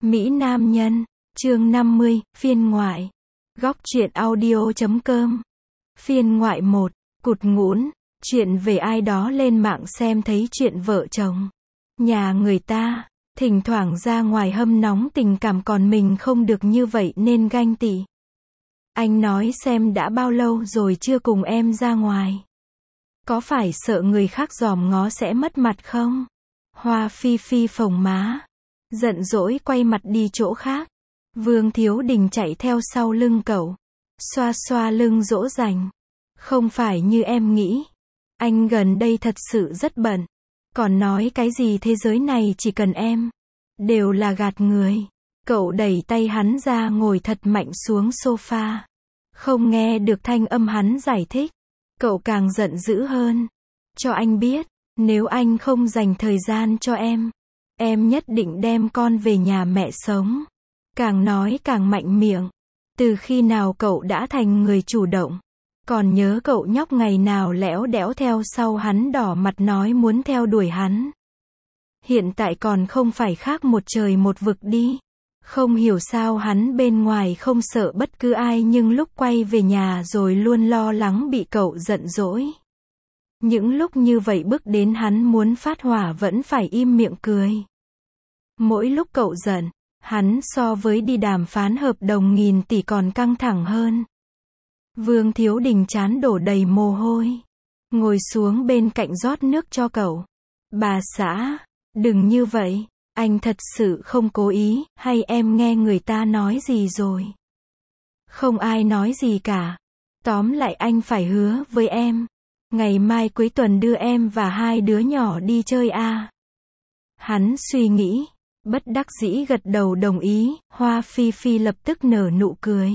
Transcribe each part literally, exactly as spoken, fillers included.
Mỹ Nam Nhân, chương năm mươi, phiên ngoại. Góc truyện audio chấm com. Phiên ngoại một, cụt ngũn, chuyện về ai đó lên mạng xem thấy chuyện vợ chồng nhà người ta, thỉnh thoảng ra ngoài hâm nóng tình cảm còn mình không được như vậy nên ganh tị. Anh nói xem đã bao lâu rồi chưa cùng em ra ngoài. Có phải sợ người khác dòm ngó sẽ mất mặt không? Hoa Phi Phi phồng má, giận dỗi quay mặt đi chỗ khác. Vương Thiếu Đình chạy theo sau lưng cậu, xoa xoa lưng dỗ dành. Không phải như em nghĩ. Anh gần đây thật sự rất bận. Còn nói cái gì thế giới này chỉ cần em. Đều là gạt người. Cậu đẩy tay hắn ra ngồi thật mạnh xuống sofa. Không nghe được thanh âm hắn giải thích. Cậu càng giận dữ hơn. Cho anh biết, nếu anh không dành thời gian cho em, em nhất định đem con về nhà mẹ sống. Càng nói càng mạnh miệng. Từ khi nào cậu đã thành người chủ động? Còn nhớ cậu nhóc ngày nào lẽo đẽo theo sau hắn đỏ mặt nói muốn theo đuổi hắn. Hiện tại còn không phải khác một trời một vực đi. Không hiểu sao hắn bên ngoài không sợ bất cứ ai nhưng lúc quay về nhà rồi luôn lo lắng bị cậu giận dỗi. Những lúc như vậy bước đến hắn muốn phát hỏa vẫn phải im miệng cười. Mỗi lúc cậu giận, hắn so với đi đàm phán hợp đồng nghìn tỷ còn căng thẳng hơn. Vương Thiếu Đình trán đổ đầy mồ hôi. Ngồi xuống bên cạnh rót nước cho cậu. Bà xã, đừng như vậy. Anh thật sự không cố ý, hay em nghe người ta nói gì rồi? Không ai nói gì cả. Tóm lại anh phải hứa với em. Ngày mai cuối tuần đưa em và hai đứa nhỏ đi chơi à? Hắn suy nghĩ, bất đắc dĩ gật đầu đồng ý. Hoa Phi Phi lập tức nở nụ cười.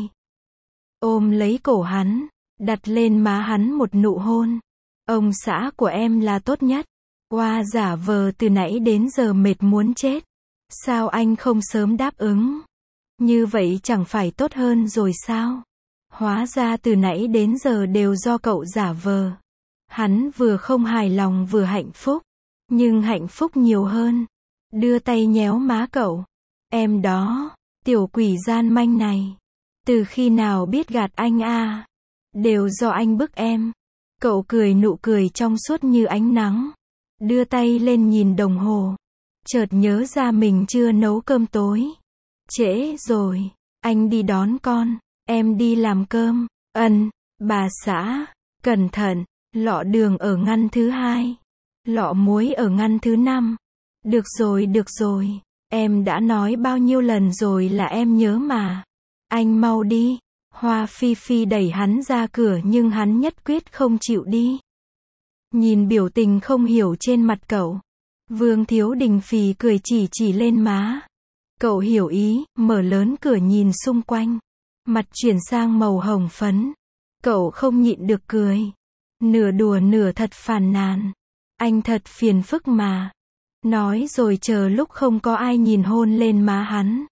Ôm lấy cổ hắn, đặt lên má hắn một nụ hôn. Ông xã của em là tốt nhất. Oa giả vờ từ nãy đến giờ mệt muốn chết. Sao anh không sớm đáp ứng? Như vậy chẳng phải tốt hơn rồi sao? Hóa ra từ nãy đến giờ đều do cậu giả vờ. Hắn vừa không hài lòng vừa hạnh phúc. Nhưng hạnh phúc nhiều hơn. Đưa tay nhéo má cậu. Em đó, tiểu quỷ gian manh này. Từ khi nào biết gạt anh à? Đều do anh bức em. Cậu cười nụ cười trong suốt như ánh nắng. Đưa tay lên nhìn đồng hồ. Chợt nhớ ra mình chưa nấu cơm tối. Trễ rồi. Anh đi đón con. Em đi làm cơm. Ân, bà xã. Cẩn thận. Lọ đường ở ngăn thứ hai. Lọ muối ở ngăn thứ năm. Được rồi được rồi. Em đã nói bao nhiêu lần rồi là em nhớ mà. Anh mau đi. Hoa Phi Phi đẩy hắn ra cửa nhưng hắn nhất quyết không chịu đi. Nhìn biểu tình không hiểu trên mặt cậu. Vương Thiếu Đình phì cười chỉ chỉ lên má. Cậu hiểu ý, mở lớn cửa nhìn xung quanh. Mặt chuyển sang màu hồng phấn. Cậu không nhịn được cười. Nửa đùa nửa thật phàn nàn. Anh thật phiền phức mà. Nói rồi chờ lúc không có ai nhìn hôn lên má hắn.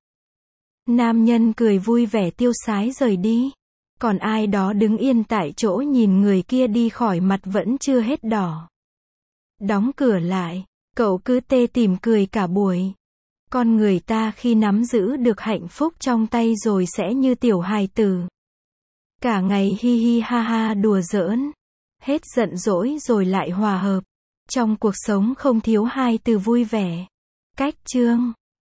Nam nhân cười vui vẻ tiêu sái rời đi. Còn ai đó đứng yên tại chỗ nhìn người kia đi khỏi mặt vẫn chưa hết đỏ. Đóng cửa lại, cậu cứ tê tỉm cười cả buổi. Con người ta khi nắm giữ được hạnh phúc trong tay rồi sẽ như tiểu hài tử. Cả ngày hi hi ha ha đùa giỡn. Hết giận dỗi rồi lại hòa hợp. Trong cuộc sống không thiếu hai từ vui vẻ. Cách chương